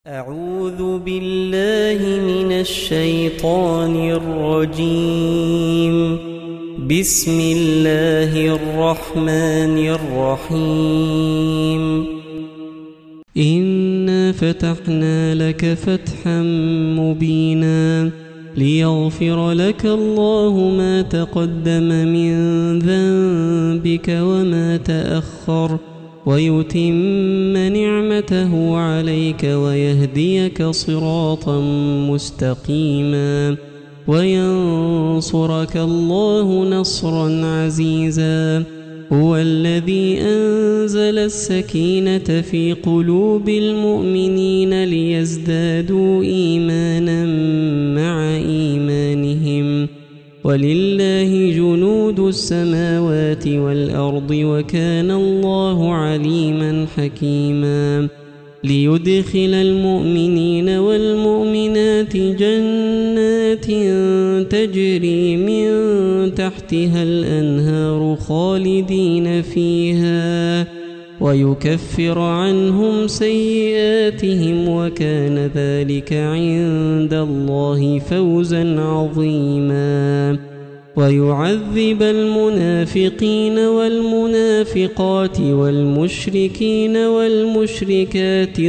أعوذ بالله من الشيطان الرجيم. بسم الله الرحمن الرحيم. إنا فتحنا لك فتحا مبينا ليغفر لك الله ما تقدم من ذنبك وما تأخر ويتم نعمته عليك ويهديك صراطا مستقيما وينصرك الله نصرا عزيزا. هو الذي أنزل السكينة في قلوب المؤمنين ليزدادوا إيمانا مع إيمانهم ولله جنود السماوات والأرض وكان الله عليما حكيما. ليدخل المؤمنين والمؤمنات جنات تجري من تحتها الأنهار خالدين فيها ويكفر عنهم سيئاتهم وكان ذلك عند الله فوزا عظيما. ويعذب المنافقين والمنافقات والمشركين والمشركات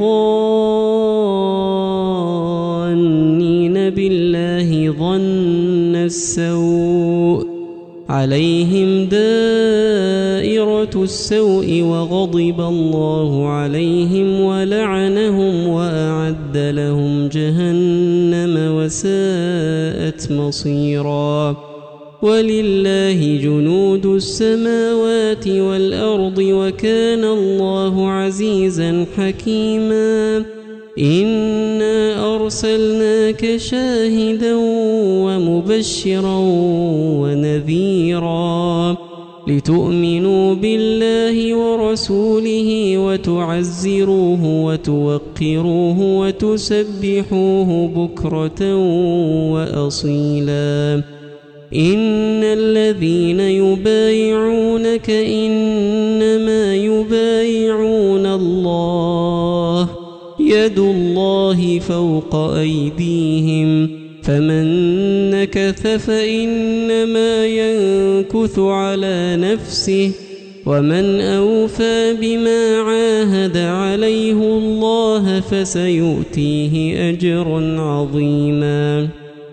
الظانين بالله ظن السوء عليهم دائرة السوء وغضب الله عليهم ولعنهم وأعد لهم جهنم وساءت مصيرا. ولله جنود السماوات والأرض وكان الله عزيزا حكيما. إنا أرسلناك شاهدا ومبشرا ونذيرا لتؤمنوا بالله ورسوله وتعزروه وتوقروه وتسبحوه بكرة وأصيلا. إن الذين يبايعونك إنما يبايعون الله يد الله فوق أيديهم فمن نكث فإنما ينكث على نفسه ومن أوفى بما عاهد عليه الله فسيؤتيه أجرا عظيما.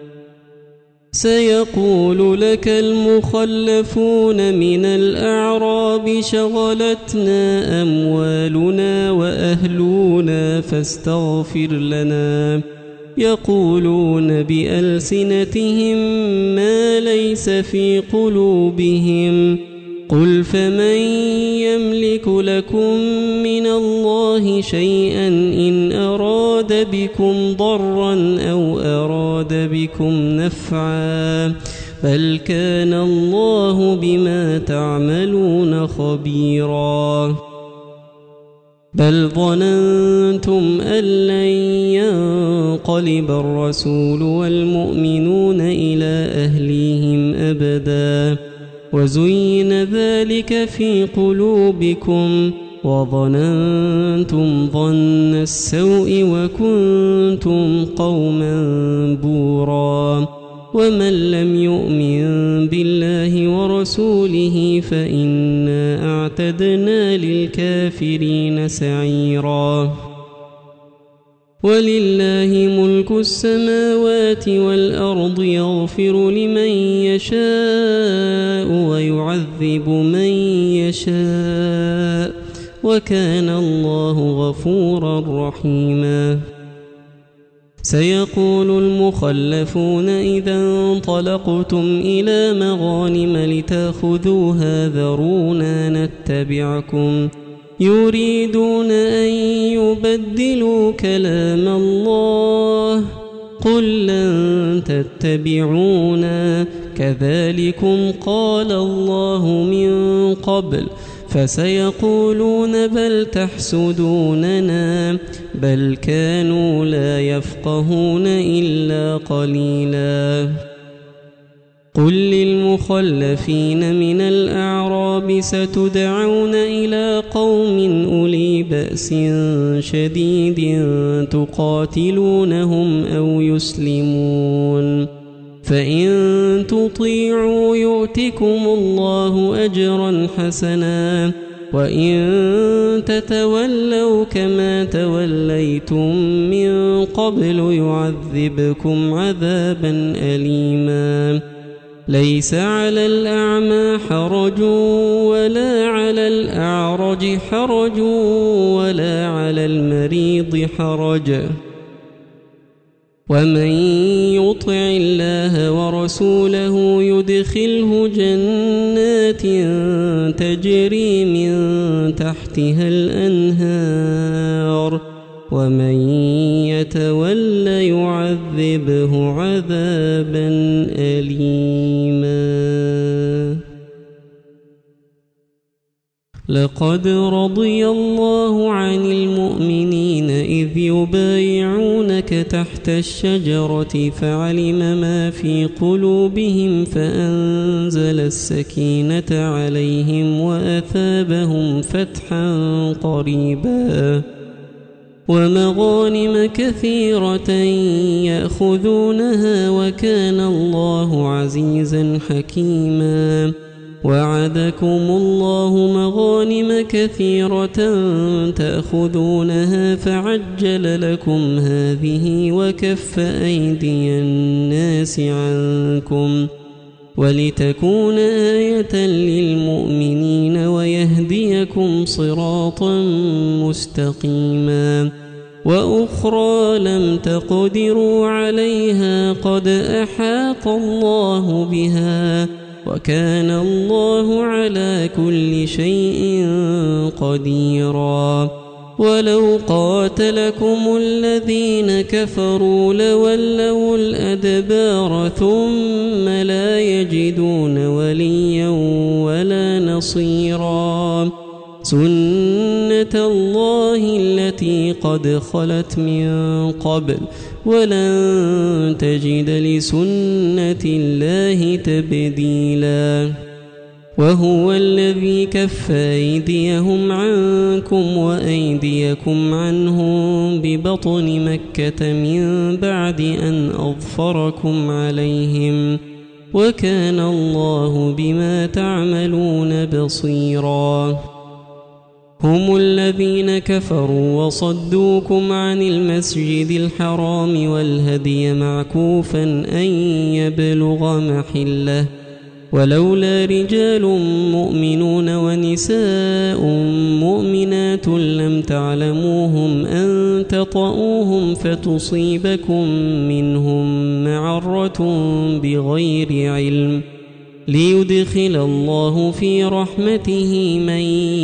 سيقول لك المخلفون من الأعراب شغلتنا أموالنا وأهلنا فاستغفر لنا يقولون بألسنتهم ما ليس في قلوبهم قل فمن يملك لكم من الله شيئا إن أراد بكم ضرا أو أراد بكم نفعا بل كان الله بما تعملون خبيرا. بل ظننتم أن لن ينقلب الرسول والمؤمنون إلى أهليهم أبدا وزين ذلك في قلوبكم وظننتم ظن السوء وكنتم قوما بورا. ومن لم يؤمن بالله ورسوله فإنا أعتدنا للكافرين سعيرا. ولله ملك السماوات والأرض يغفر لمن يشاء ويعذب من يشاء وكان الله غفورا رحيما. سيقول المخلفون إذا انطلقتم إلى مغانم لتأخذوها ذرونا نتبعكم يريدون أن يبدلوا كلام الله قل لن تتبعونا كذلكم قال الله من قبل فسيقولون بل تحسدوننا بل كانوا لا يفقهون إلا قليلا. قل للمخلفين من الأعراب ستدعون إلى قوم أولي بأس شديد تقاتلونهم أو يسلمون، فإن تطيعوا يؤتكم الله أجرا حسنا، وإن تتولوا كما توليتم من قبل يعذبكم عذابا أليما. ليس على الأعمى حرج ولا على الأعرج حرج ولا على المريض حرج، ومن يطع الله ورسوله يدخله جنات تجري من تحتها الأنهار، ومن يتول يعذبه عذابا أليما. لقد رضي الله عن المؤمنين إذ يبايعونك تحت الشجرة فعلم ما في قلوبهم فأنزل السكينة عليهم وأثابهم فتحا قريبا ومغانم كثيرة يأخذونها وكان الله عزيزا حكيما. وعدكم الله مغانم كثيرة تأخذونها فعجل لكم هذه وكف أيدي الناس عنكم ولتكون آية للمؤمنين ويهديكم صراطا مستقيما. وأخرى لم تقدروا عليها قد أحاط الله بها وكان الله على كل شيء قديرا. ولو قاتلكم الذين كفروا لولوا الأدبار ثم لا يجدون وليا ولا نصيرا. سنة الله التي قد خلت من قبل ولن تجد لسنة الله تبديلا. وهو الذي كف أيديهم عنكم وأيديكم عنهم ببطن مكة من بعد أن أظفركم عليهم وكان الله بما تعملون بصيرا. هم الذين كفروا وصدوكم عن المسجد الحرام والهدي معكوفا أن يبلغ محله ولولا رجال مؤمنون ونساء مؤمنات لم تعلموهم أن تطؤوهم فتصيبكم منهم معرة بغير علم ليدخل الله في رحمته من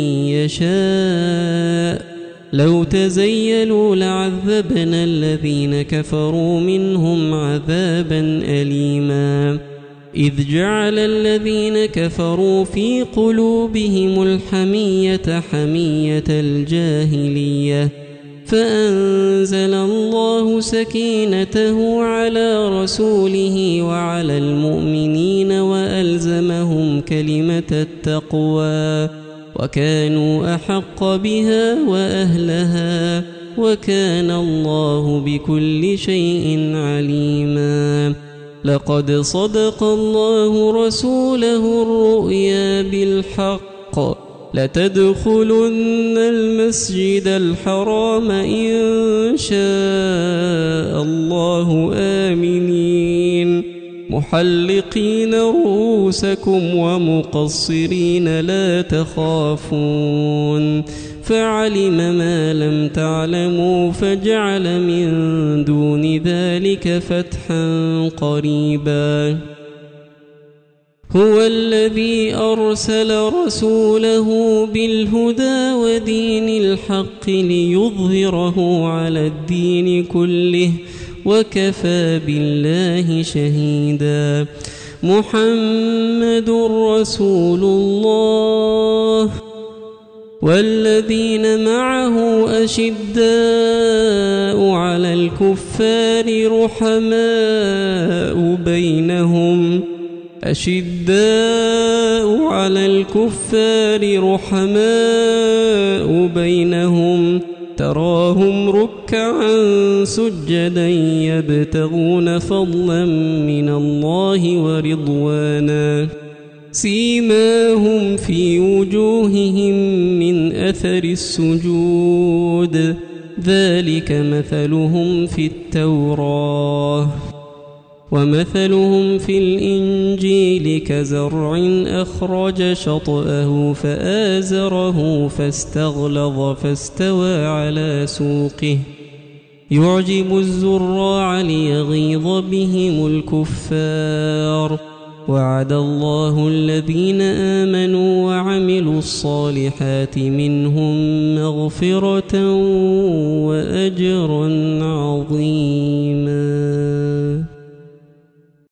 يشاء. لو تزيلوا لعذبنا الذين كفروا منهم عذابا أليما. إذ جعل الذين كفروا في قلوبهم الحمية حمية الجاهلية فأنزل الله سكينته على رسوله وعلى المؤمنين وألزمهم كلمة التقوى وكانوا أحق بها وأهلها وكان الله بكل شيء عليما. لقد صدق الله رسوله الرؤيا بالحق لتدخلن المسجد الحرام إن شاء الله آمنين محلقين رؤوسكم ومقصرين لا تخافون فعلم ما لم تعلموا فجعل من دون ذلك فتحا قريبا. هو الذي أرسل رسوله بالهدى ودين الحق ليظهره على الدين كله وكفى بالله شهيدا. محمد رسول الله والذين معه أشداء على الكفار رحماء بينهم أشداء على الكفار رحماء بينهم تراهم ركعا سجدا يبتغون فضلا من الله ورضوانا سيماهم في وجوههم من أثر السجود ذلك مثلهم في التوراة ومثلهم في الإنجيل كزرع أخرج شطأه فآزره فاستغلظ فاستوى على سوقه يعجب الزراع ليغيظ بهم الكفار وعد الله الذين آمنوا وعملوا الصالحات منهم مغفرة وأجرا عظيما.